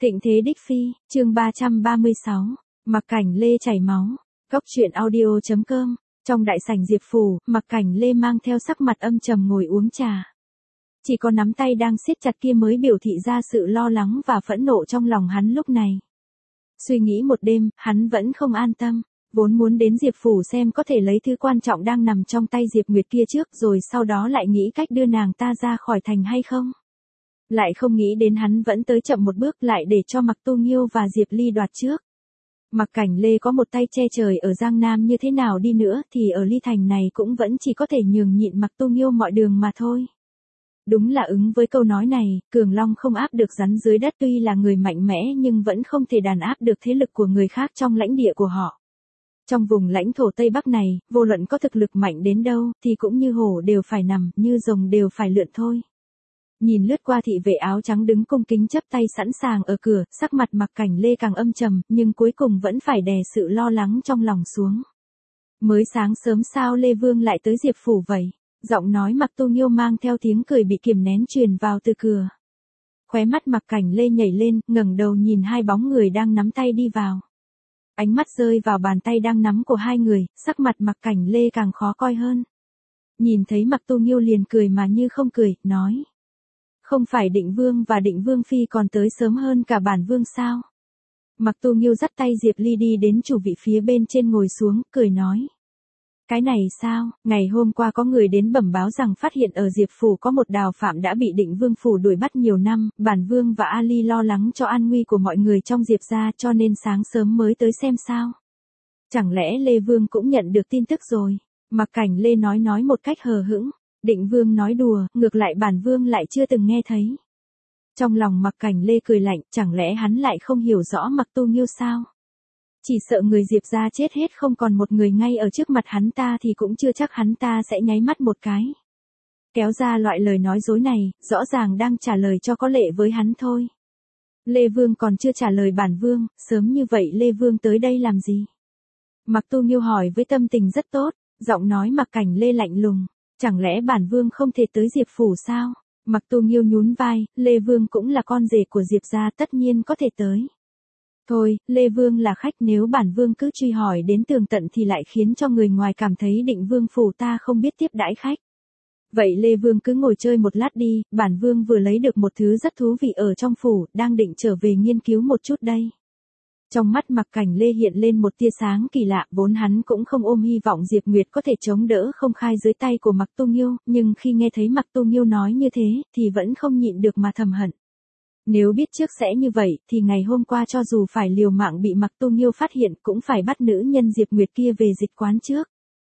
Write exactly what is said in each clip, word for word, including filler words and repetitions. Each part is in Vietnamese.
Thịnh thế đích phi, chương ba trăm ba mươi sáu, Mặc Cảnh Lê chảy máu. Góc truyện audio chấm com. Trong đại sảnh Diệp phủ, Mặc Cảnh Lê mang theo sắc mặt âm trầm ngồi uống trà. Chỉ có nắm tay đang siết chặt kia mới biểu thị ra sự lo lắng và phẫn nộ trong lòng hắn lúc này. Suy nghĩ một đêm, hắn vẫn không an tâm, vốn muốn đến Diệp phủ xem có thể lấy thứ quan trọng đang nằm trong tay Diệp Nguyệt kia trước rồi sau đó lại nghĩ cách đưa nàng ta ra khỏi thành hay không. Lại không nghĩ đến hắn vẫn tới chậm một bước lại để cho Mặc Tu Nghiêu và Diệp Ly đoạt trước. Mặc Cảnh Lê có một tay che trời ở Giang Nam như thế nào đi nữa thì ở Ly Thành này cũng vẫn chỉ có thể nhường nhịn Mặc Tu Nghiêu mọi đường mà thôi. Đúng là ứng với câu nói này, Cường Long không áp được rắn dưới đất, tuy là người mạnh mẽ nhưng vẫn không thể đàn áp được thế lực của người khác trong lãnh địa của họ. Trong vùng lãnh thổ Tây Bắc này, vô luận có thực lực mạnh đến đâu thì cũng như hổ đều phải nằm, như rồng đều phải lượn thôi. Nhìn lướt qua thị vệ áo trắng đứng cung kính chấp tay sẵn sàng ở cửa, sắc mặt Mặc Cảnh Lê càng âm trầm, nhưng cuối cùng vẫn phải đè sự lo lắng trong lòng xuống. Mới sáng sớm sao Lê Vương lại tới Diệp phủ vậy? Giọng nói Mặc Tu Nghiêu mang theo tiếng cười bị kiềm nén truyền vào từ cửa. Khóe mắt Mặc Cảnh Lê nhảy lên, ngẩng đầu nhìn hai bóng người đang nắm tay đi vào. Ánh mắt rơi vào bàn tay đang nắm của hai người, sắc mặt Mặc Cảnh Lê càng khó coi hơn. Nhìn thấy Mặc Tu Nghiêu liền cười mà như không cười, nói. Không phải Định Vương và Định Vương Phi còn tới sớm hơn cả bản Vương sao? Mặc Tu Nghiêu dắt tay Diệp Ly đi đến chủ vị phía bên trên ngồi xuống, cười nói. Cái này sao, ngày hôm qua có người đến bẩm báo rằng phát hiện ở Diệp phủ có một đào phạm đã bị Định Vương phủ đuổi bắt nhiều năm, bản Vương và Ali lo lắng cho an nguy của mọi người trong Diệp gia cho nên sáng sớm mới tới xem sao. Chẳng lẽ Lê Vương cũng nhận được tin tức rồi? Mặc Cảnh Lê nói nói một cách hờ hững. Định Vương nói đùa, ngược lại bản Vương lại chưa từng nghe thấy. Trong lòng Mặc Cảnh Lê cười lạnh, chẳng lẽ hắn lại không hiểu rõ Mặc Tu Nghiêu sao? Chỉ sợ người Diệp gia chết hết không còn một người ngay ở trước mặt hắn ta thì cũng chưa chắc hắn ta sẽ nháy mắt một cái. Kéo ra loại lời nói dối này, rõ ràng đang trả lời cho có lệ với hắn thôi. Lê Vương còn chưa trả lời bản Vương, sớm như vậy Lê Vương tới đây làm gì? Mặc Tu Nghiêu hỏi với tâm tình rất tốt, giọng nói Mặc Cảnh Lê lạnh lùng. Chẳng lẽ bản Vương không thể tới Diệp phủ sao? Mặc Tu Nghiêu nhún vai, Lê Vương cũng là con rể của Diệp gia tất nhiên có thể tới. Thôi, Lê Vương là khách, nếu bản Vương cứ truy hỏi đến tường tận thì lại khiến cho người ngoài cảm thấy Định Vương phủ ta không biết tiếp đãi khách. Vậy Lê Vương cứ ngồi chơi một lát đi, bản Vương vừa lấy được một thứ rất thú vị ở trong phủ, đang định trở về nghiên cứu một chút đây. Trong mắt Mặc Cảnh Lê hiện lên một tia sáng kỳ lạ, vốn hắn cũng không ôm hy vọng Diệp Nguyệt có thể chống đỡ không khai dưới tay của Mặc Tu Nghiêu, nhưng khi nghe thấy Mặc Tu Nghiêu nói như thế, thì vẫn không nhịn được mà thầm hận. Nếu biết trước sẽ như vậy, thì ngày hôm qua cho dù phải liều mạng bị Mặc Tu Nghiêu phát hiện cũng phải bắt nữ nhân Diệp Nguyệt kia về dịch quán trước.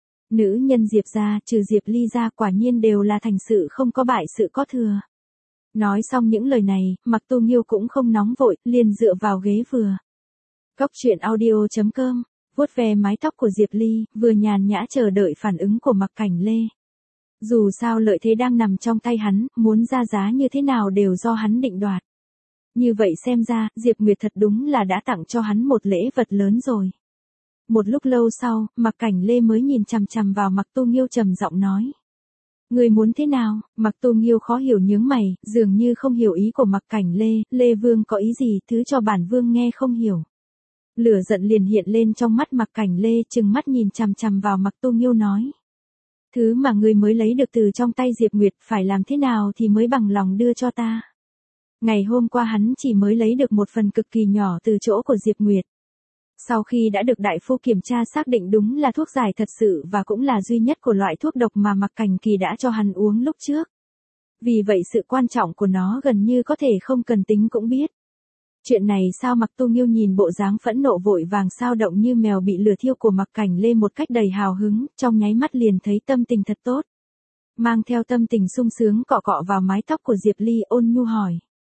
Nữ nhân Diệp gia, trừ Diệp Ly ra quả nhiên đều là thành sự không có bại sự có thừa. Nói xong những lời này, Mặc Tu Nghiêu cũng không nóng vội, liền dựa vào ghế vừa. Góc truyện audio chấm com, vuốt ve mái tóc của Diệp Ly, vừa nhàn nhã chờ đợi phản ứng của Mặc Cảnh Lê. Dù sao lợi thế đang nằm trong tay hắn, muốn ra giá như thế nào đều do hắn định đoạt. Như vậy xem ra, Diệp Nguyệt thật đúng là đã tặng cho hắn một lễ vật lớn rồi. Một lúc lâu sau, Mặc Cảnh Lê mới nhìn chằm chằm vào Mặc Tu Nghiêu trầm giọng nói. Người muốn thế nào? Mặc Tu Nghiêu khó hiểu nhướng mày, dường như không hiểu ý của Mặc Cảnh Lê, Lê Vương có ý gì, thứ cho bản Vương nghe không hiểu. Lửa giận liền hiện lên trong mắt Mặc Cảnh Lê, trừng mắt nhìn chằm chằm vào Mặc Tu Nghiêu nói. Thứ mà ngươi mới lấy được từ trong tay Diệp Nguyệt phải làm thế nào thì mới bằng lòng đưa cho ta. Ngày hôm qua hắn chỉ mới lấy được một phần cực kỳ nhỏ từ chỗ của Diệp Nguyệt. Sau khi đã được đại phu kiểm tra xác định đúng là thuốc giải thật sự và cũng là duy nhất của loại thuốc độc mà Mặc Cảnh Kỳ đã cho hắn uống lúc trước. Vì vậy sự quan trọng của nó gần như có thể không cần tính cũng biết. Chuyện này sao? Mặc Tu Nghiêu nhìn bộ dáng phẫn nộ vội vàng sao động như mèo bị lửa thiêu của Mặc Cảnh Lê một cách đầy hào hứng, trong nháy mắt liền thấy tâm tình thật tốt. Mang theo tâm tình sung sướng cọ cọ vào mái tóc của Diệp Ly, ôn nhu hỏi.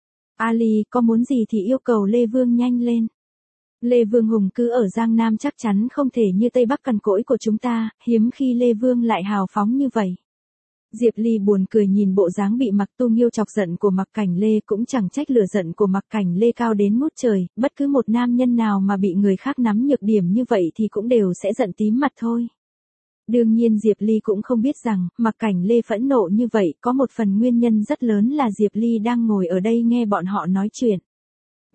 Ali, có muốn gì thì yêu cầu Lê Vương nhanh lên. Lê Vương hùng cứ ở Giang Nam chắc chắn không thể như Tây Bắc cằn cỗi của chúng ta, hiếm khi Lê Vương lại hào phóng như vậy. Diệp Ly buồn cười nhìn bộ dáng bị Mặc Tu Nghiêu chọc giận của Mặc Cảnh Lê, cũng chẳng trách lửa giận của Mặc Cảnh Lê cao đến ngút trời, bất cứ một nam nhân nào mà bị người khác nắm nhược điểm như vậy thì cũng đều sẽ giận tím mặt thôi. Đương nhiên Diệp Ly cũng không biết rằng, Mặc Cảnh Lê phẫn nộ như vậy có một phần nguyên nhân rất lớn là Diệp Ly đang ngồi ở đây nghe bọn họ nói chuyện.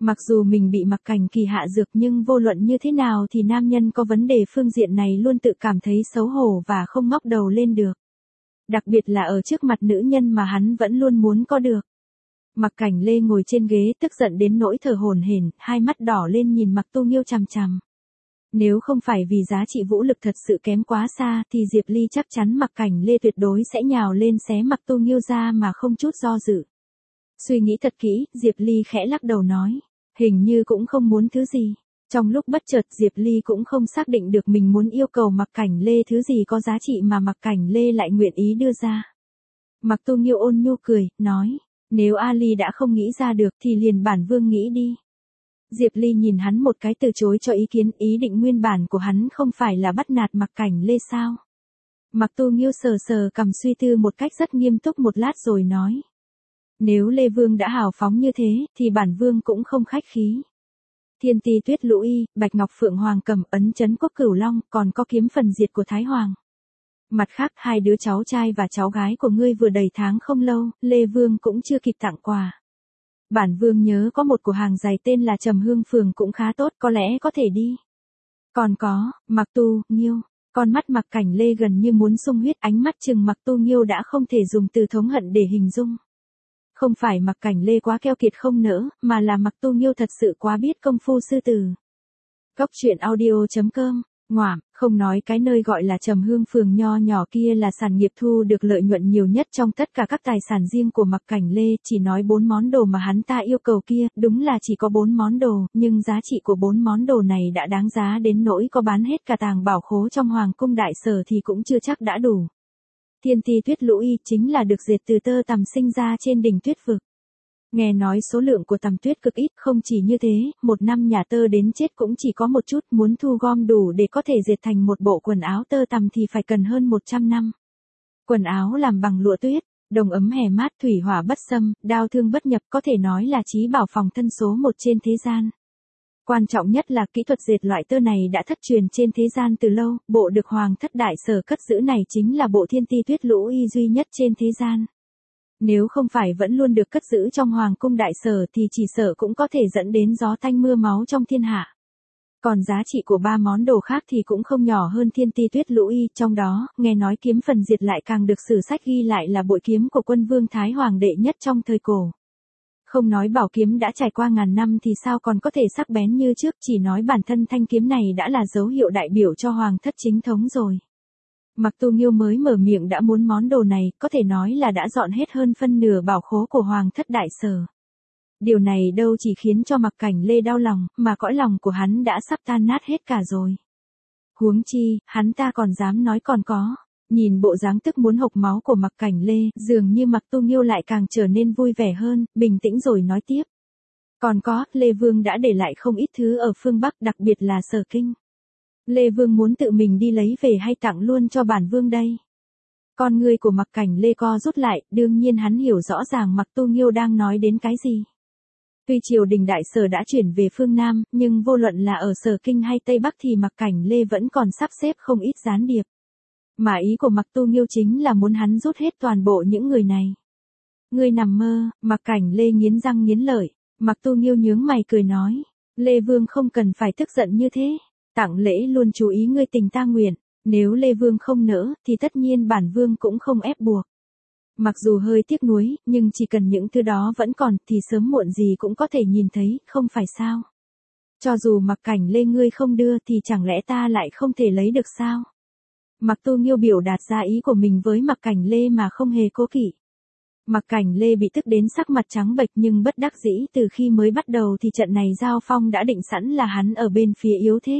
Mặc dù mình bị Mặc Cảnh Kỳ hạ dược nhưng vô luận như thế nào thì nam nhân có vấn đề phương diện này luôn tự cảm thấy xấu hổ và không ngóc đầu lên được. Đặc biệt là ở trước mặt nữ nhân mà hắn vẫn luôn muốn có được. Mặc Cảnh Lê ngồi trên ghế tức giận đến nỗi thở hổn hển, hai mắt đỏ lên nhìn Mặc Tu Nghiêu chằm chằm. Nếu không phải vì giá trị vũ lực thật sự kém quá xa thì Diệp Ly chắc chắn Mặc Cảnh Lê tuyệt đối sẽ nhào lên xé Mặc Tu Nghiêu ra mà không chút do dự. Suy nghĩ thật kỹ, Diệp Ly khẽ lắc đầu nói, hình như cũng không muốn thứ gì. Trong lúc bất chợt Diệp Ly cũng không xác định được mình muốn yêu cầu Mặc Cảnh Lê thứ gì có giá trị mà Mặc Cảnh Lê lại nguyện ý đưa ra. Mặc Tu Nghiêu ôn nhu cười, nói, nếu Ali đã không nghĩ ra được thì liền bản vương nghĩ đi. Diệp Ly nhìn hắn một cái từ chối cho ý kiến, ý định nguyên bản của hắn không phải là bắt nạt Mặc Cảnh Lê sao. Mặc Tu Nghiêu sờ sờ cằm suy tư một cách rất nghiêm túc một lát rồi nói. Nếu Lê Vương đã hào phóng như thế thì bản vương cũng không khách khí. Thiên Ti Tuyết Lũ Y, Bạch Ngọc Phượng Hoàng cầm ấn chấn quốc cửu long, còn có kiếm phần diệt của Thái Hoàng. Mặt khác hai đứa cháu trai và cháu gái của ngươi vừa đầy tháng không lâu, Lê Vương cũng chưa kịp tặng quà. Bản vương nhớ có một cửa hàng giày tên là Trầm Hương Phường cũng khá tốt, có lẽ có thể đi. Còn có, Mặc Tu Nghiêu, con mắt Mặc Cảnh Lê gần như muốn sung huyết, ánh mắt chừng Mặc Tu Nghiêu đã không thể dùng từ thống hận để hình dung. Không phải Mặc Cảnh Lê quá keo kiệt không nỡ, mà là Mặc Tu Nghiêu thật sự quá biết công phu sư tử. Cốc truyện audio chấm com, ngoảm, không nói cái nơi gọi là Trầm Hương Phường nho nhỏ kia là sản nghiệp thu được lợi nhuận nhiều nhất trong tất cả các tài sản riêng của Mặc Cảnh Lê, chỉ nói bốn món đồ mà hắn ta yêu cầu kia, đúng là chỉ có bốn món đồ, nhưng giá trị của bốn món đồ này đã đáng giá đến nỗi có bán hết cả tàng bảo khố trong Hoàng cung Đại Sở thì cũng chưa chắc đã đủ. Thiên Ti Tuyết Lũ Y chính là được dệt từ tơ tằm sinh ra trên đỉnh tuyết vực. Nghe nói số lượng của tằm tuyết cực ít, không chỉ như thế, một năm nhà tơ đến chết cũng chỉ có một chút, muốn thu gom đủ để có thể dệt thành một bộ quần áo tơ tằm thì phải cần hơn một trăm năm. Quần áo làm bằng lụa tuyết, đồng ấm hè mát, thủy hỏa bất xâm, đao thương bất nhập, có thể nói là chí bảo phòng thân số một trên thế gian. Quan trọng nhất là kỹ thuật dệt loại tơ này đã thất truyền trên thế gian từ lâu, bộ được Hoàng thất Đại Sở cất giữ này chính là bộ Thiên Ti Tuyết Lũ Y duy nhất trên thế gian. Nếu không phải vẫn luôn được cất giữ trong Hoàng cung Đại Sở thì chỉ sợ cũng có thể dẫn đến gió tanh mưa máu trong thiên hạ. Còn giá trị của ba món đồ khác thì cũng không nhỏ hơn Thiên Ti Tuyết Lũ Y, trong đó, nghe nói kiếm phần diệt lại càng được sử sách ghi lại là bội kiếm của quân vương Thái Hoàng đệ nhất trong thời cổ. Không nói bảo kiếm đã trải qua ngàn năm thì sao còn có thể sắc bén như trước, chỉ nói bản thân thanh kiếm này đã là dấu hiệu đại biểu cho Hoàng thất chính thống rồi. Mặc Tu Nghiêu mới mở miệng đã muốn món đồ này, có thể nói là đã dọn hết hơn phân nửa bảo khố của Hoàng thất Đại Sở. Điều này đâu chỉ khiến cho Mặc Cảnh Lê đau lòng, mà cõi lòng của hắn đã sắp tan nát hết cả rồi. Huống chi, hắn ta còn dám nói còn có. Nhìn bộ dáng tức muốn hộc máu của Mặc Cảnh Lê, dường như Mặc Tu Nghiêu lại càng trở nên vui vẻ hơn, bình tĩnh rồi nói tiếp. Còn có, Lê Vương đã để lại không ít thứ ở phương Bắc, đặc biệt là Sở Kinh. Lê Vương muốn tự mình đi lấy về hay tặng luôn cho bản vương đây? Con người của Mặc Cảnh Lê co rút lại, đương nhiên hắn hiểu rõ ràng Mặc Tu Nghiêu đang nói đến cái gì. Tuy triều đình Đại Sở đã chuyển về phương Nam, nhưng vô luận là ở Sở Kinh hay Tây Bắc thì Mặc Cảnh Lê vẫn còn sắp xếp không ít gián điệp. Mà ý của Mặc Tu Nghiêu chính là muốn hắn rút hết toàn bộ những người này. Ngươi nằm mơ, Mặc Cảnh Lê nghiến răng nghiến lợi. Mặc Tu Nghiêu nhướng mày cười nói. Lê Vương không cần phải tức giận như thế. Tặng lễ luôn chú ý ngươi tình ta nguyện. Nếu Lê Vương không nỡ, thì tất nhiên bản vương cũng không ép buộc. Mặc dù hơi tiếc nuối, nhưng chỉ cần những thứ đó vẫn còn, thì sớm muộn gì cũng có thể nhìn thấy, không phải sao? Cho dù Mặc Cảnh Lê ngươi không đưa thì chẳng lẽ ta lại không thể lấy được sao? Mặc Tu Nghiêu biểu đạt ra ý của mình với Mặc Cảnh Lê mà không hề cố kỵ. Mặc Cảnh Lê bị tức đến sắc mặt trắng bệch nhưng bất đắc dĩ, từ khi mới bắt đầu thì trận này giao phong đã định sẵn là hắn ở bên phía yếu thế.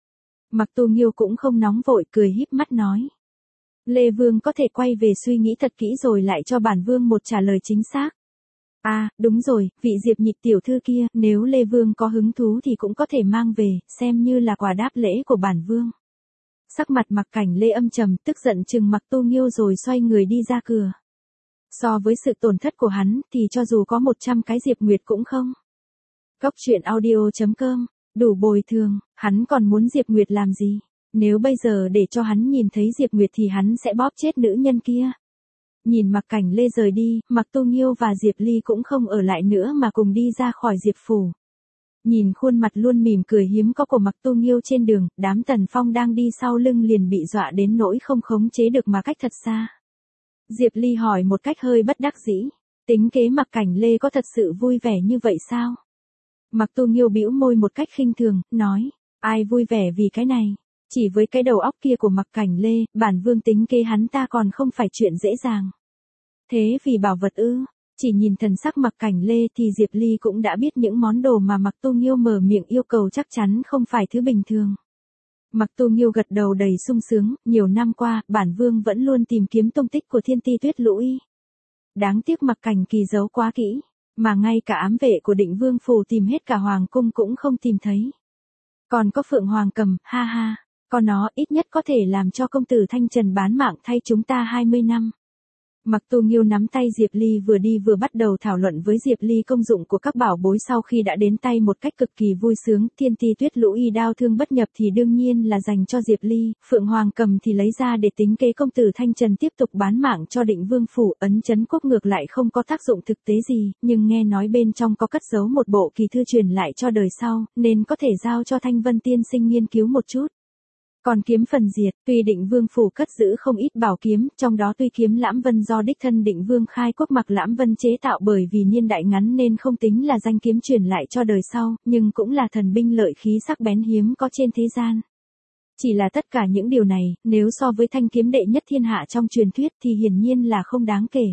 Mặc Tu Nghiêu cũng không nóng vội, cười híp mắt nói. Lê Vương có thể quay về suy nghĩ thật kỹ rồi lại cho bản vương một trả lời chính xác. À, đúng rồi, vị Diệp Nhịch tiểu thư kia, nếu Lê Vương có hứng thú thì cũng có thể mang về, xem như là quà đáp lễ của bản vương. Sắc mặt Mặc Cảnh Lê âm trầm, tức giận chừng Mặc Tu Nghiêu rồi xoay người đi ra cửa. So với sự tổn thất của hắn, thì cho dù có một trăm cái Diệp Nguyệt cũng không. Cốc truyện audio chấm com, đủ bồi thường, hắn còn muốn Diệp Nguyệt làm gì? Nếu bây giờ để cho hắn nhìn thấy Diệp Nguyệt thì hắn sẽ bóp chết nữ nhân kia. Nhìn Mặc Cảnh Lê rời đi, Mặc Tu Nghiêu và Diệp Ly cũng không ở lại nữa mà cùng đi ra khỏi Diệp phủ. Nhìn khuôn mặt luôn mỉm cười hiếm có của Mặc Tu Nghiêu trên đường, đám Tần Phong đang đi sau lưng liền bị dọa đến nỗi không khống chế được mà cách thật xa. Diệp Ly hỏi một cách hơi bất đắc dĩ, tính kế Mặc Cảnh Lê có thật sự vui vẻ như vậy sao? Mặc Tu Nghiêu bĩu môi một cách khinh thường, nói, ai vui vẻ vì cái này? Chỉ với cái đầu óc kia của Mặc Cảnh Lê, bản vương tính kế hắn ta còn không phải chuyện dễ dàng. Thế vì bảo vật ư? Chỉ nhìn thần sắc Mặc Cảnh Lê thì Diệp Ly cũng đã biết những món đồ mà Mặc Tu Nghiêu mở miệng yêu cầu chắc chắn không phải thứ bình thường. Mặc Tu Nghiêu gật đầu đầy sung sướng, nhiều năm qua, bản vương vẫn luôn tìm kiếm tung tích của Thiên Ti Tuyết Lũ Y. Đáng tiếc Mặc Cảnh Kỳ giấu quá kỹ, mà ngay cả ám vệ của Định Vương phủ tìm hết cả hoàng cung cũng không tìm thấy. Còn có Phượng Hoàng Cầm, ha ha, con nó ít nhất có thể làm cho công tử Thanh Trần bán mạng thay chúng ta hai mươi năm. Mặc Tu Nghiêu nắm tay Diệp Ly vừa đi vừa bắt đầu thảo luận với Diệp Ly công dụng của các bảo bối sau khi đã đến tay một cách cực kỳ vui sướng. Thiên Ti Tuyết Lũ Y đao thương bất nhập thì đương nhiên là dành cho Diệp Ly, Phượng Hoàng Cầm thì lấy ra để tính kế công tử Thanh Trần tiếp tục bán mạng cho Định Vương phủ. Ấn Chấn Quốc ngược lại không có tác dụng thực tế gì, nhưng nghe nói bên trong có cất giấu một bộ kỳ thư truyền lại cho đời sau, nên có thể giao cho Thanh Vân tiên sinh nghiên cứu một chút. Còn kiếm phần diệt, tuy Định Vương phủ cất giữ không ít bảo kiếm, trong đó tuy kiếm Lãm Vân do đích thân Định Vương khai quốc Mặc Lãm Vân chế tạo bởi vì niên đại ngắn nên không tính là danh kiếm truyền lại cho đời sau, nhưng cũng là thần binh lợi khí sắc bén hiếm có trên thế gian. Chỉ là tất cả những điều này, nếu so với thanh kiếm đệ nhất thiên hạ trong truyền thuyết thì hiển nhiên là không đáng kể.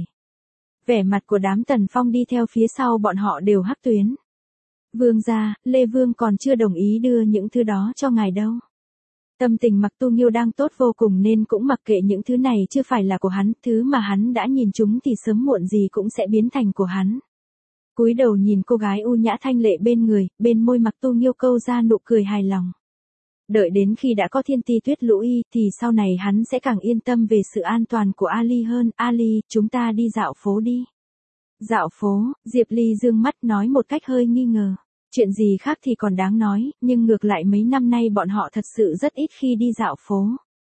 Vẻ mặt của đám Tần Phong đi theo phía sau bọn họ đều hắc tuyến. Vương gia, Lê Vương còn chưa đồng ý đưa những thứ đó cho ngài đâu. Tâm tình Mặc Tu Nghiêu đang tốt vô cùng nên cũng mặc kệ những thứ này chưa phải là của hắn, thứ mà hắn đã nhìn chúng thì sớm muộn gì cũng sẽ biến thành của hắn. Cúi đầu nhìn cô gái u nhã thanh lệ bên người, bên môi Mặc Tu Nghiêu câu ra nụ cười hài lòng. Đợi đến khi đã có Thiên Ti Tuyết Lũ Y thì sau này hắn sẽ càng yên tâm về sự an toàn của Ali hơn. Ali, chúng ta đi dạo phố đi. Dạo phố, Diệp Ly dương mắt nói một cách hơi nghi ngờ. Chuyện gì khác thì còn đáng nói, nhưng ngược lại mấy năm nay bọn họ thật sự rất ít khi đi dạo phố.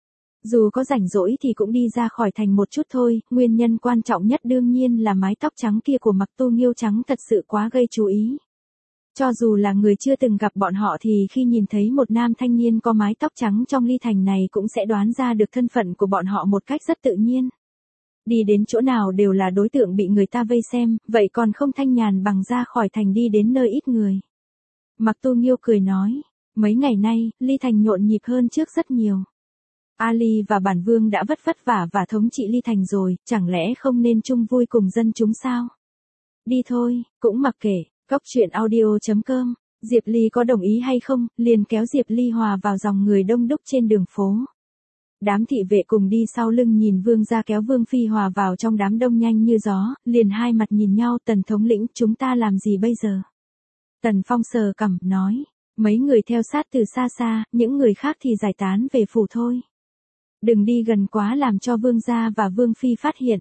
Dù có rảnh rỗi thì cũng đi ra khỏi thành một chút thôi, nguyên nhân quan trọng nhất đương nhiên là mái tóc trắng kia của Mặc Tu Nghiêu trắng thật sự quá gây chú ý. Cho dù là người chưa từng gặp bọn họ thì khi nhìn thấy một nam thanh niên có mái tóc trắng trong ly thành này cũng sẽ đoán ra được thân phận của bọn họ một cách rất tự nhiên. Đi đến chỗ nào đều là đối tượng bị người ta vây xem, vậy còn không thanh nhàn bằng ra khỏi thành đi đến nơi ít người. Mặc Tu Nghiêu cười nói, mấy ngày nay, ly thành nhộn nhịp hơn trước rất nhiều. Ali và bản vương đã vất vất vả và thống trị ly thành rồi, chẳng lẽ không nên chung vui cùng dân chúng sao? Đi thôi, cũng mặc kệ, Cóc Truyện Audio chấm com, Diệp Ly có đồng ý hay không, liền kéo Diệp Ly hòa vào dòng người đông đúc trên đường phố. Đám thị vệ cùng đi sau lưng nhìn vương gia kéo Vương Phi hòa vào trong đám đông nhanh như gió, liền hai mặt nhìn nhau. Tần thống lĩnh, chúng ta làm gì bây giờ? Tần Phong sờ cằm, nói, mấy người theo sát từ xa xa, những người khác thì giải tán về phủ thôi. Đừng đi gần quá làm cho vương gia và Vương Phi phát hiện.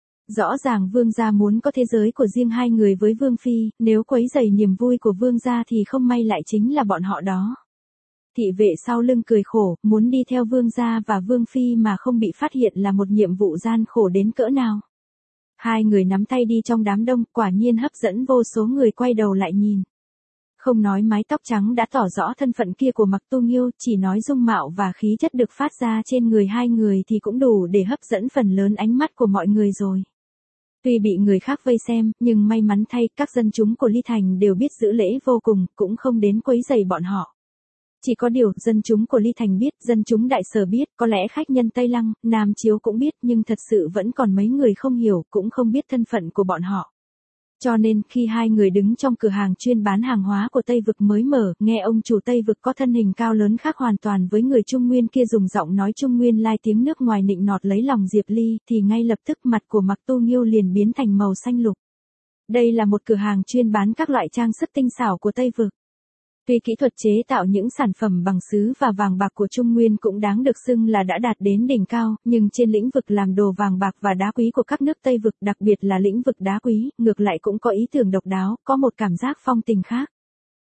Rõ ràng vương gia muốn có thế giới của riêng hai người với Vương Phi, nếu quấy rầy niềm vui của vương gia thì không may lại chính là bọn họ đó. Thị vệ sau lưng cười khổ, muốn đi theo vương gia và Vương Phi mà không bị phát hiện là một nhiệm vụ gian khổ đến cỡ nào. Hai người nắm tay đi trong đám đông, quả nhiên hấp dẫn vô số người quay đầu lại nhìn. Không nói mái tóc trắng đã tỏ rõ thân phận kia của Mặc Tu Nghiêu, chỉ nói dung mạo và khí chất được phát ra trên người hai người thì cũng đủ để hấp dẫn phần lớn ánh mắt của mọi người rồi. Tuy bị người khác vây xem, nhưng may mắn thay các dân chúng của Ly Thành đều biết giữ lễ vô cùng, cũng không đến quấy rầy bọn họ. Chỉ có điều, dân chúng của Ly Thành biết, dân chúng Đại Sở biết, có lẽ khách nhân Tây Lăng, Nam Chiếu cũng biết, nhưng thật sự vẫn còn mấy người không hiểu, cũng không biết thân phận của bọn họ. Cho nên, khi hai người đứng trong cửa hàng chuyên bán hàng hóa của Tây Vực mới mở, nghe ông chủ Tây Vực có thân hình cao lớn khác hoàn toàn với người Trung Nguyên kia dùng giọng nói Trung Nguyên lai tiếng nước ngoài nịnh nọt lấy lòng Diệp Ly, thì ngay lập tức mặt của Mặc Tu Nghiêu liền biến thành màu xanh lục. Đây là một cửa hàng chuyên bán các loại trang sức tinh xảo của Tây Vực. Tuy kỹ thuật chế tạo những sản phẩm bằng sứ và vàng bạc của Trung Nguyên cũng đáng được xưng là đã đạt đến đỉnh cao, nhưng trên lĩnh vực làm đồ vàng bạc và đá quý của các nước Tây Vực, đặc biệt là lĩnh vực đá quý, ngược lại cũng có ý tưởng độc đáo, có một cảm giác phong tình khác.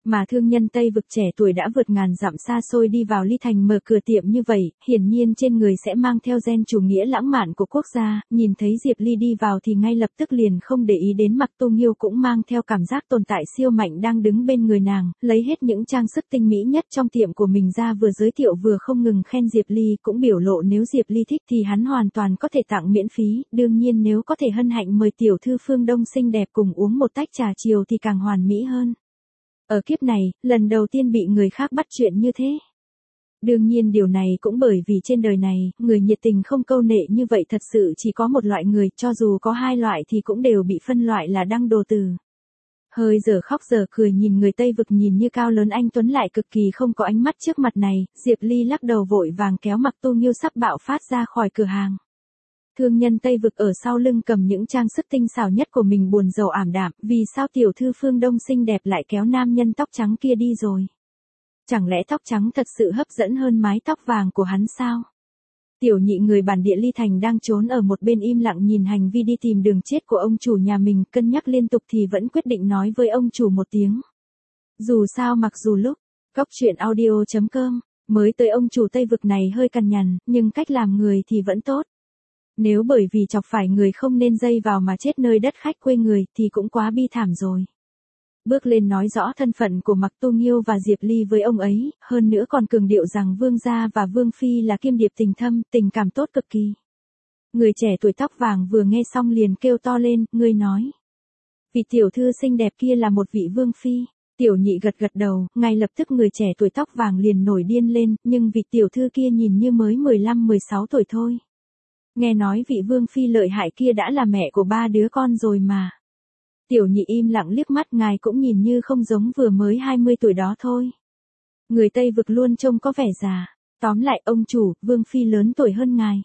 Mà thương nhân Tây vực trẻ tuổi đã vượt ngàn dặm xa xôi đi vào Ly Thành mở cửa tiệm như vậy, hiển nhiên trên người sẽ mang theo gen chủ nghĩa lãng mạn của quốc gia, nhìn thấy Diệp Ly đi vào thì ngay lập tức liền không để ý đến Mặc Tu Nghiêu cũng mang theo cảm giác tồn tại siêu mạnh đang đứng bên người nàng, lấy hết những trang sức tinh mỹ nhất trong tiệm của mình ra vừa giới thiệu vừa không ngừng khen Diệp Ly, cũng biểu lộ nếu Diệp Ly thích thì hắn hoàn toàn có thể tặng miễn phí, đương nhiên nếu có thể hân hạnh mời tiểu thư Phương Đông xinh đẹp cùng uống một tách trà chiều thì càng hoàn mỹ hơn. Ở kiếp này, lần đầu tiên bị người khác bắt chuyện như thế. Đương nhiên điều này cũng bởi vì trên đời này, người nhiệt tình không câu nệ như vậy thật sự chỉ có một loại người, cho dù có hai loại thì cũng đều bị phân loại là đăng đồ từ. Hơi giờ khóc giờ cười nhìn người Tây vực nhìn như cao lớn anh tuấn lại cực kỳ không có ánh mắt trước mặt này, Diệp Ly lắc đầu vội vàng kéo Mặc Tu Nghiêu sắp bạo phát ra khỏi cửa hàng. Thương nhân Tây vực ở sau lưng cầm những trang sức tinh xảo nhất của mình buồn rầu ảm đạm, vì sao tiểu thư Phương Đông xinh đẹp lại kéo nam nhân tóc trắng kia đi rồi? Chẳng lẽ tóc trắng thật sự hấp dẫn hơn mái tóc vàng của hắn sao? Tiểu nhị người bản địa Ly Thành đang trốn ở một bên im lặng nhìn hành vi đi tìm đường chết của ông chủ nhà mình, cân nhắc liên tục thì vẫn quyết định nói với ông chủ một tiếng. Dù sao mặc dù lúc, Cóc truyện audio chấm com, mới tới ông chủ Tây vực này hơi cằn nhằn, nhưng cách làm người thì vẫn tốt. Nếu bởi vì chọc phải người không nên dây vào mà chết nơi đất khách quê người thì cũng quá bi thảm rồi. Bước lên nói rõ thân phận của Mặc Tu Nghiêu và Diệp Ly với ông ấy, hơn nữa còn cường điệu rằng Vương gia và Vương Phi là kiêm điệp tình thâm, tình cảm tốt cực kỳ. Người trẻ tuổi tóc vàng vừa nghe xong liền kêu to lên, ngươi nói. Vị tiểu thư xinh đẹp kia là một vị Vương Phi. Tiểu nhị gật gật đầu, ngay lập tức người trẻ tuổi tóc vàng liền nổi điên lên, nhưng vị tiểu thư kia nhìn như mới mười lăm mười sáu tuổi thôi. Nghe nói vị Vương Phi lợi hại kia đã là mẹ của ba đứa con rồi mà. Tiểu nhị im lặng liếc mắt, ngài cũng nhìn như không giống vừa mới hai mươi tuổi đó thôi. Người Tây vực luôn trông có vẻ già. Tóm lại ông chủ, Vương Phi lớn tuổi hơn ngài.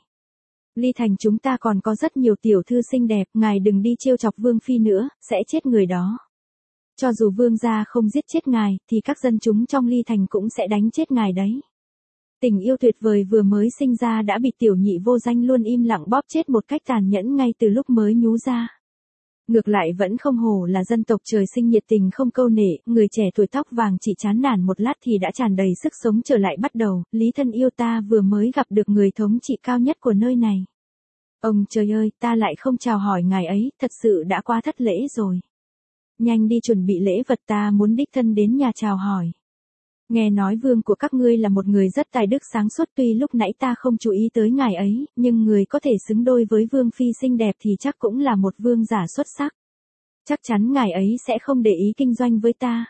Ly Thành chúng ta còn có rất nhiều tiểu thư xinh đẹp, ngài đừng đi trêu chọc Vương Phi nữa, sẽ chết người đó. Cho dù Vương gia không giết chết ngài, thì các dân chúng trong Ly Thành cũng sẽ đánh chết ngài đấy. Tình yêu tuyệt vời vừa mới sinh ra đã bị tiểu nhị vô danh luôn im lặng bóp chết một cách tàn nhẫn ngay từ lúc mới nhú ra. Ngược lại vẫn không hổ là dân tộc trời sinh nhiệt tình không câu nệ, người trẻ tuổi tóc vàng chỉ chán nản một lát thì đã tràn đầy sức sống trở lại bắt đầu, Lý thân yêu ta vừa mới gặp được người thống trị cao nhất của nơi này. Ông trời ơi, ta lại không chào hỏi ngài ấy, thật sự đã quá thất lễ rồi. Nhanh đi chuẩn bị lễ vật, ta muốn đích thân đến nhà chào hỏi. Nghe nói vương của các ngươi là một người rất tài đức sáng suốt, tuy lúc nãy ta không chú ý tới ngài ấy, nhưng người có thể xứng đôi với Vương Phi xinh đẹp thì chắc cũng là một vương giả xuất sắc. Chắc chắn ngài ấy sẽ không để ý kinh doanh với ta.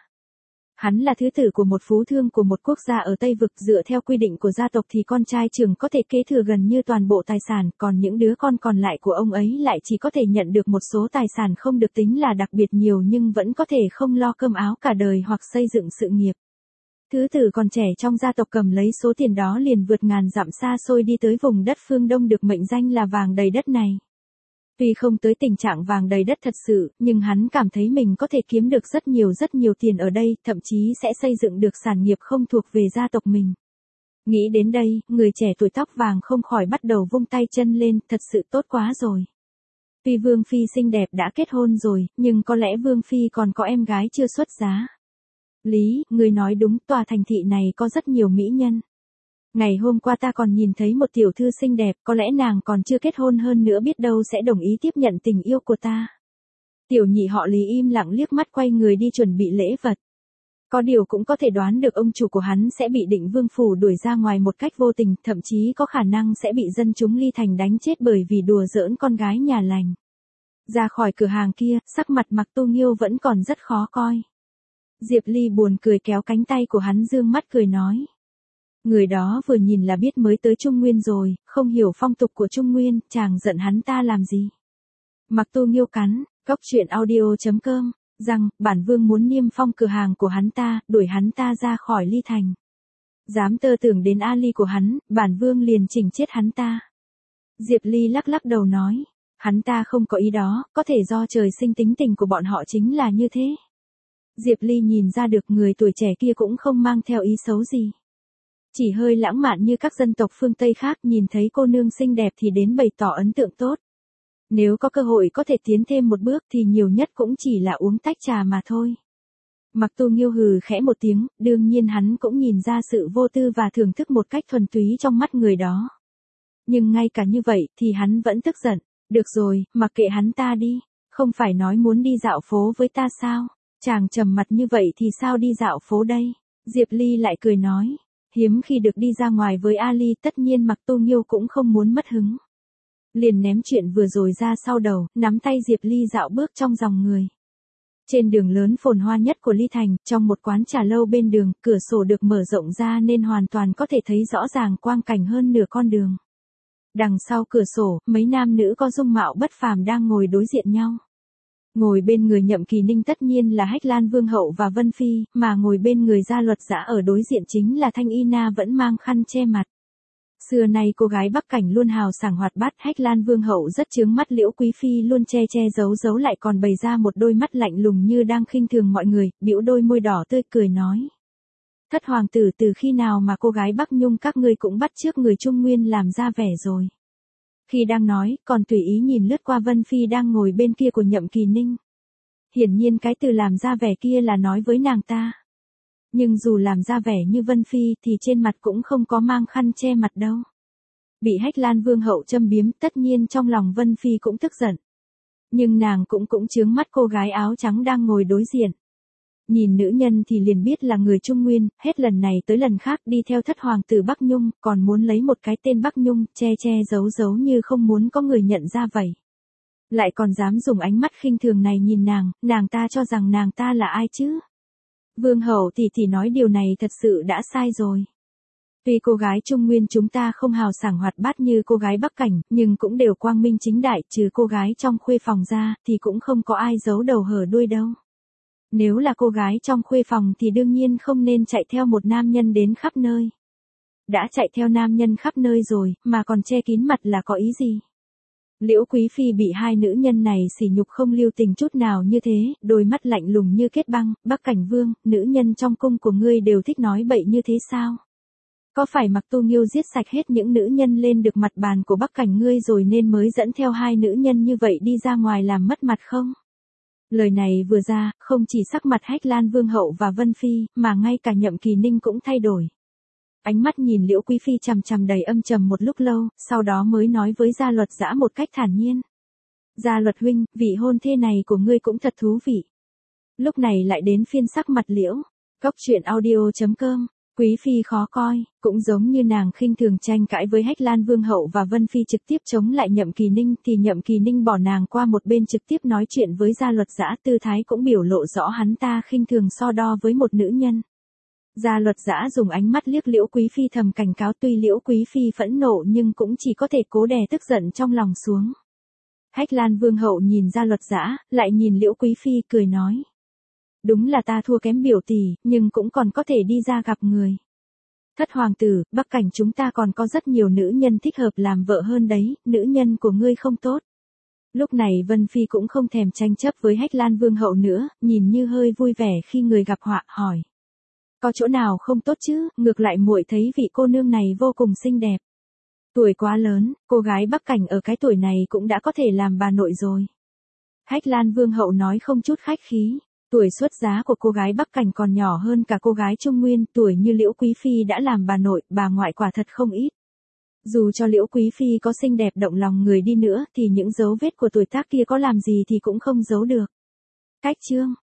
Hắn là thứ tử của một phú thương của một quốc gia ở Tây Vực, dựa theo quy định của gia tộc thì con trai trưởng có thể kế thừa gần như toàn bộ tài sản, còn những đứa con còn lại của ông ấy lại chỉ có thể nhận được một số tài sản không được tính là đặc biệt nhiều nhưng vẫn có thể không lo cơm áo cả đời hoặc xây dựng sự nghiệp. Thứ tử còn trẻ trong gia tộc cầm lấy số tiền đó liền vượt ngàn dặm xa xôi đi tới vùng đất phương Đông được mệnh danh là vàng đầy đất này. Tuy không tới tình trạng vàng đầy đất thật sự, nhưng hắn cảm thấy mình có thể kiếm được rất nhiều rất nhiều tiền ở đây, thậm chí sẽ xây dựng được sản nghiệp không thuộc về gia tộc mình. Nghĩ đến đây, người trẻ tuổi tóc vàng không khỏi bắt đầu vung tay chân lên, thật sự tốt quá rồi. Tuy Vương Phi xinh đẹp đã kết hôn rồi, nhưng có lẽ Vương Phi còn có em gái chưa xuất giá. Lý, người nói đúng, tòa thành thị này có rất nhiều mỹ nhân. Ngày hôm qua ta còn nhìn thấy một tiểu thư xinh đẹp, có lẽ nàng còn chưa kết hôn, hơn nữa biết đâu sẽ đồng ý tiếp nhận tình yêu của ta. Tiểu nhị họ Lý im lặng liếc mắt quay người đi chuẩn bị lễ vật. Có điều cũng có thể đoán được ông chủ của hắn sẽ bị Định Vương phủ đuổi ra ngoài một cách vô tình, thậm chí có khả năng sẽ bị dân chúng Ly Thành đánh chết bởi vì đùa giỡn con gái nhà lành. Ra khỏi cửa hàng kia, sắc mặt Mặc Tu Nghiêu vẫn còn rất khó coi. Diệp Ly buồn cười kéo cánh tay của hắn dương mắt cười nói. Người đó vừa nhìn là biết mới tới Trung Nguyên rồi, không hiểu phong tục của Trung Nguyên, chàng giận hắn ta làm gì. Mặc Tu Nghiêu cắn, Cóc truyện audio chấm com, rằng, bản vương muốn niêm phong cửa hàng của hắn ta, đuổi hắn ta ra khỏi Ly Thành. Dám tơ tưởng đến Ali của hắn, bản vương liền chỉnh chết hắn ta. Diệp Ly lắc lắc đầu nói, hắn ta không có ý đó, có thể do trời sinh tính tình của bọn họ chính là như thế. Diệp Ly nhìn ra được người tuổi trẻ kia cũng không mang theo ý xấu gì. Chỉ hơi lãng mạn như các dân tộc phương Tây khác, nhìn thấy cô nương xinh đẹp thì đến bày tỏ ấn tượng tốt. Nếu có cơ hội có thể tiến thêm một bước thì nhiều nhất cũng chỉ là uống tách trà mà thôi. Mặc Tu Nghiêu hừ khẽ một tiếng, đương nhiên hắn cũng nhìn ra sự vô tư và thưởng thức một cách thuần túy trong mắt người đó. Nhưng ngay cả như vậy thì hắn vẫn tức giận. Được rồi, mặc kệ hắn ta đi. Không phải nói muốn đi dạo phố với ta sao? Chàng trầm mặt như vậy thì sao đi dạo phố đây? Diệp Ly lại cười nói. Hiếm khi được đi ra ngoài với Ali, tất nhiên Mặc Tu Nghiêu cũng không muốn mất hứng. Liền ném chuyện vừa rồi ra sau đầu, nắm tay Diệp Ly dạo bước trong dòng người. Trên đường lớn phồn hoa nhất của Ly Thành, trong một quán trà lâu bên đường, cửa sổ được mở rộng ra nên hoàn toàn có thể thấy rõ ràng quang cảnh hơn nửa con đường. Đằng sau cửa sổ, mấy nam nữ có dung mạo bất phàm đang ngồi đối diện nhau. Ngồi bên người Nhậm Kỳ Ninh tất nhiên là Hách Lan Vương hậu và Vân Phi, mà ngồi bên người Gia Luật Dã ở đối diện chính là Thanh Y Na vẫn mang khăn che mặt. Xưa nay cô gái Bắc Cảnh luôn hào sảng hoạt bát, Hách Lan Vương hậu rất chướng mắt Liễu Quý Phi luôn che che giấu giấu lại còn bày ra một đôi mắt lạnh lùng như đang khinh thường mọi người, bĩu đôi môi đỏ tươi cười nói. Thất hoàng tử, từ khi nào mà cô gái Bắc Nhung các ngươi cũng bắt chước người Trung Nguyên làm ra vẻ rồi. Khi đang nói, còn tùy ý nhìn lướt qua Vân Phi đang ngồi bên kia của Nhậm Kỳ Ninh. Hiển nhiên cái từ làm ra vẻ kia là nói với nàng ta. Nhưng dù làm ra vẻ như Vân Phi thì trên mặt cũng không có mang khăn che mặt đâu. Bị Hách Lan Vương hậu châm biếm, tất nhiên trong lòng Vân Phi cũng tức giận. Nhưng nàng cũng cũng chướng mắt cô gái áo trắng đang ngồi đối diện. Nhìn nữ nhân thì liền biết là người Trung Nguyên, hết lần này tới lần khác đi theo thất hoàng tử Bắc Nhung, còn muốn lấy một cái tên Bắc Nhung, che che giấu giấu như không muốn có người nhận ra vậy. Lại còn dám dùng ánh mắt khinh thường này nhìn nàng, nàng ta cho rằng nàng ta là ai chứ? Vương hậu thì thì nói điều này thật sự đã sai rồi. Tuy cô gái Trung Nguyên chúng ta không hào sảng hoạt bát như cô gái Bắc Cảnh, nhưng cũng đều quang minh chính đại, trừ cô gái trong khuê phòng ra, thì cũng không có ai giấu đầu hở đuôi đâu. Nếu là cô gái trong khuê phòng thì đương nhiên không nên chạy theo một nam nhân đến khắp nơi. Đã chạy theo nam nhân khắp nơi rồi, mà còn che kín mặt là có ý gì? Liễu Quý Phi bị hai nữ nhân này sỉ nhục không lưu tình chút nào như thế, đôi mắt lạnh lùng như kết băng. Bắc Cảnh Vương, nữ nhân trong cung của ngươi đều thích nói bậy như thế sao? Có phải Mặc Tu Nghiêu giết sạch hết những nữ nhân lên được mặt bàn của Bắc Cảnh ngươi rồi nên mới dẫn theo hai nữ nhân như vậy đi ra ngoài làm mất mặt không? Lời này vừa ra, không chỉ sắc mặt Hách Lan Vương hậu và Vân Phi, mà ngay cả Nhậm Kỳ Ninh cũng thay đổi. Ánh mắt nhìn Liễu Quý Phi chằm chằm đầy âm trầm một lúc lâu, sau đó mới nói với Gia Luật Dã một cách thản nhiên. Gia Luật huynh, vị hôn thê này của ngươi cũng thật thú vị. Lúc này lại đến phiên sắc mặt Liễu. Cốc truyện audio chấm com. Quý Phi khó coi, cũng giống như nàng khinh thường tranh cãi với Hách Lan Vương hậu và Vân Phi trực tiếp chống lại Nhậm Kỳ Ninh thì Nhậm Kỳ Ninh bỏ nàng qua một bên trực tiếp nói chuyện với Gia Luật Dã, tư thái cũng biểu lộ rõ hắn ta khinh thường so đo với một nữ nhân. Gia Luật Dã dùng ánh mắt liếc Liễu Quý Phi thầm cảnh cáo, tuy Liễu Quý Phi phẫn nộ nhưng cũng chỉ có thể cố đè tức giận trong lòng xuống. Hách Lan Vương hậu nhìn Gia Luật Dã, lại nhìn Liễu Quý Phi cười nói. Đúng là ta thua kém biểu tỷ, nhưng cũng còn có thể đi ra gặp người. Thất hoàng tử, Bắc Cảnh chúng ta còn có rất nhiều nữ nhân thích hợp làm vợ hơn đấy, nữ nhân của ngươi không tốt. Lúc này Vân Phi cũng không thèm tranh chấp với Hách Lan Vương hậu nữa, nhìn như hơi vui vẻ khi người gặp họa, hỏi. Có chỗ nào không tốt chứ, ngược lại muội thấy vị cô nương này vô cùng xinh đẹp. Tuổi quá lớn, cô gái Bắc Cảnh ở cái tuổi này cũng đã có thể làm bà nội rồi. Hách Lan Vương hậu nói không chút khách khí. Tuổi xuất giá của cô gái Bắc Cảnh còn nhỏ hơn cả cô gái Trung Nguyên, tuổi như Liễu Quý Phi đã làm bà nội, bà ngoại quả thật không ít. Dù cho Liễu Quý Phi có xinh đẹp động lòng người đi nữa thì những dấu vết của tuổi tác kia có làm gì thì cũng không giấu được. Cách chương